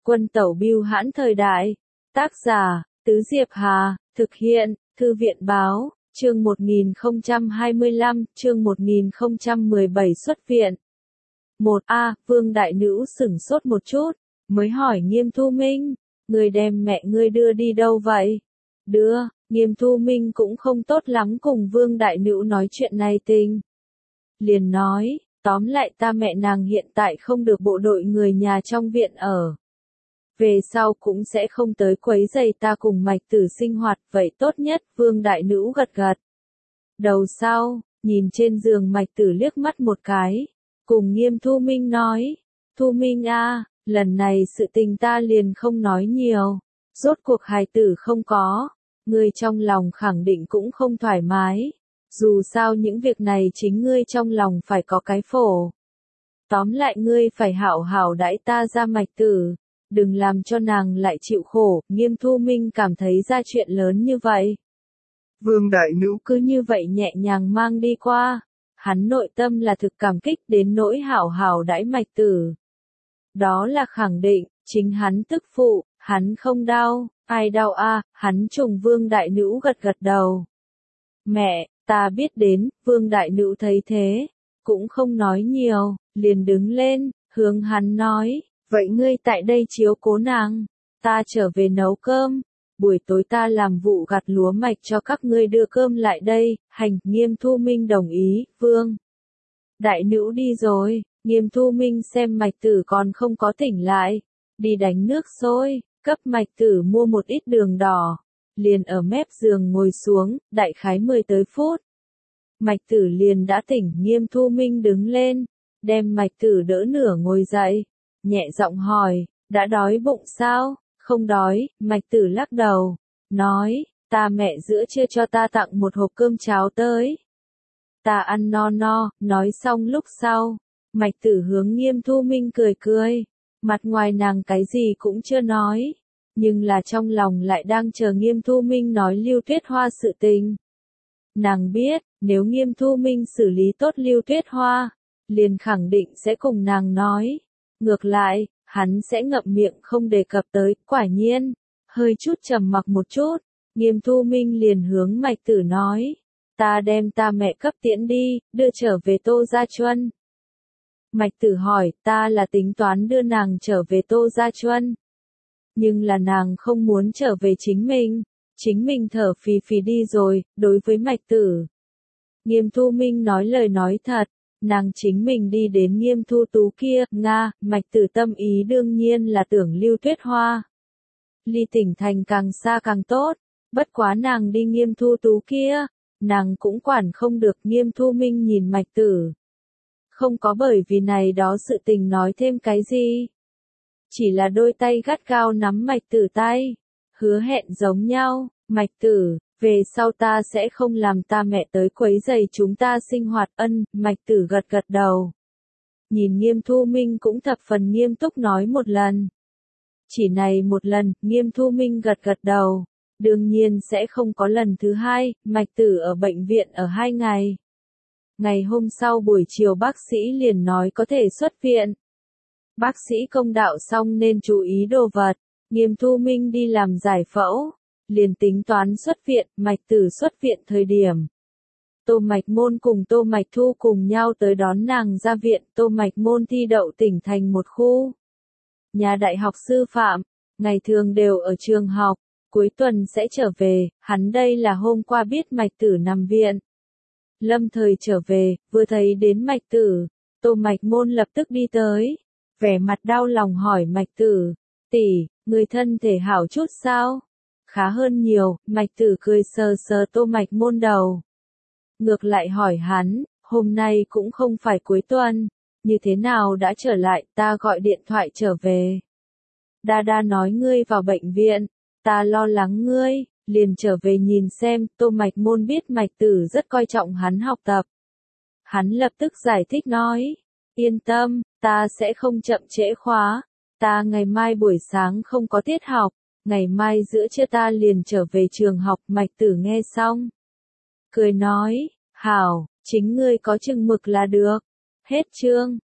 Quân tẩu bưu hãn thời đại. Tác giả, Tứ Diệp Hà, thực hiện, Thư viện báo, chương 1025, chương 1017 xuất viện. 1A, Vương Đại Nữ sửng sốt một chút, mới hỏi Nghiêm Thu Minh, người đem mẹ ngươi đưa đi đâu vậy? Đưa, Nghiêm Thu Minh cũng không tốt lắm cùng Vương Đại Nữ nói chuyện này tình. Liền nói, tóm lại ta mẹ nàng hiện tại không được bộ đội người nhà trong viện ở. Về sau cũng sẽ không tới quấy rầy ta cùng Mạch Tử sinh hoạt, vậy tốt nhất, Vương Đại Nữ gật gật. Đầu sau, nhìn trên giường Mạch Tử liếc mắt một cái, cùng Nghiêm Thu Minh nói, Thu Minh a, lần này sự tình ta liền không nói nhiều, rốt cuộc hài tử không có, ngươi trong lòng khẳng định cũng không thoải mái, dù sao những việc này chính ngươi trong lòng phải có cái phổ. Tóm lại ngươi phải hảo hảo đãi ta ra Mạch Tử, đừng làm cho nàng lại chịu khổ. Nghiêm Thu Minh cảm thấy ra chuyện lớn như vậy. Vương Đại Nữ cứ như vậy nhẹ nhàng mang đi qua, hắn nội tâm là thực cảm kích đến nỗi hảo hảo đãi Mạch Tử. Đó là khẳng định, chính hắn tức phụ, hắn không đau, ai đau a? Hắn trùng Vương Đại Nữ gật gật đầu. Mẹ, ta biết đến. Vương Đại Nữ thấy thế, cũng không nói nhiều, liền đứng lên, hướng hắn nói, vậy ngươi tại đây chiếu cố nàng, ta trở về nấu cơm, buổi tối ta làm vụ gặt lúa mạch cho các ngươi đưa cơm lại đây. Hành. Nghiêm Thu Minh đồng ý. Vương Đại Nữ đi rồi, Nghiêm Thu Minh xem Mạch Tử còn không có tỉnh lại, đi đánh nước sôi, cấp Mạch Tử mua một ít đường đỏ, liền ở mép giường ngồi xuống, đại khái 10 tới phút. Mạch Tử liền đã tỉnh. Nghiêm Thu Minh đứng lên, đem Mạch Tử đỡ nửa ngồi dậy, nhẹ giọng hỏi, đã đói bụng sao? Không đói. Mạch Tử lắc đầu, nói, ta mẹ giữa trưa cho ta tặng một hộp cơm cháo tới. Ta ăn no no. Nói xong lúc sau, Mạch Tử hướng Nghiêm Thu Minh cười cười, mặt ngoài nàng cái gì cũng chưa nói, nhưng là trong lòng lại đang chờ Nghiêm Thu Minh nói Lưu Tuyết Hoa sự tình. Nàng biết, nếu Nghiêm Thu Minh xử lý tốt Lưu Tuyết Hoa, liền khẳng định sẽ cùng nàng nói. Ngược lại, hắn sẽ ngậm miệng không đề cập tới. Quả nhiên, hơi chút trầm mặc một chút, Nghiêm Thu Minh liền hướng Mạch Tử nói, ta đem ta mẹ cấp tiễn đi, đưa trở về Tô Gia Chuân. Mạch Tử hỏi, ta là tính toán đưa nàng trở về Tô Gia Chuân, nhưng là nàng không muốn trở về chính mình thở phì phì đi rồi. Đối với Mạch Tử, Nghiêm Thu Minh nói lời nói thật, nàng chính mình đi đến Nghiêm Thu Tú kia. Nga. Mạch Tử tâm ý đương nhiên là tưởng Lưu Tuyết Hoa ly tỉnh thành càng xa càng tốt, bất quá nàng đi Nghiêm Thu Tú kia, nàng cũng quản không được. Nghiêm Thu Minh nhìn Mạch Tử, không có bởi vì này đó sự tình nói thêm cái gì, chỉ là đôi tay gắt gao nắm Mạch Tử tay, hứa hẹn giống nhau, Mạch Tử, về sau ta sẽ không làm ta mẹ tới quấy rầy chúng ta sinh hoạt. Ân. Mạch Tử gật gật đầu, nhìn Nghiêm Thu Minh cũng thập phần nghiêm túc nói một lần. Chỉ này một lần. Nghiêm Thu Minh gật gật đầu, đương nhiên sẽ không có lần thứ hai. Mạch Tử ở bệnh viện ở 2 ngày. Ngày hôm sau buổi chiều bác sĩ liền nói có thể xuất viện. Bác sĩ công đạo xong nên chú ý đồ vật, Nghiêm Thu Minh đi làm giải phẫu, liền tính toán xuất viện. Mạch Tử xuất viện thời điểm, Tô Mạch Môn cùng Tô Mạch Thu cùng nhau tới đón nàng ra viện. Tô Mạch Môn thi đậu tỉnh thành một khu nhà đại học sư phạm, ngày thường đều ở trường học, cuối tuần sẽ trở về. Hắn đây là hôm qua biết Mạch Tử nằm viện, lâm thời trở về, vừa thấy đến Mạch Tử, Tô Mạch Môn lập tức đi tới, vẻ mặt đau lòng hỏi Mạch Tử, tỷ, người thân thể hảo chút sao? Khá hơn nhiều. Mạch Tử cười sờ sờ Tô Mạch Môn đầu, ngược lại hỏi hắn, hôm nay cũng không phải cuối tuần, như thế nào đã trở lại? Ta gọi điện thoại trở về, Đa Đa nói ngươi vào bệnh viện, ta lo lắng ngươi, liền trở về nhìn xem. Tô Mạch Môn biết Mạch Tử rất coi trọng hắn học tập, hắn lập tức giải thích nói, yên tâm, ta sẽ không chậm trễ khóa, ta ngày mai buổi sáng không có tiết học, ngày mai giữa trưa ta liền trở về trường học. Mạch Tử nghe xong, cười nói, hảo, chính ngươi có chừng mực là được. Hết chương.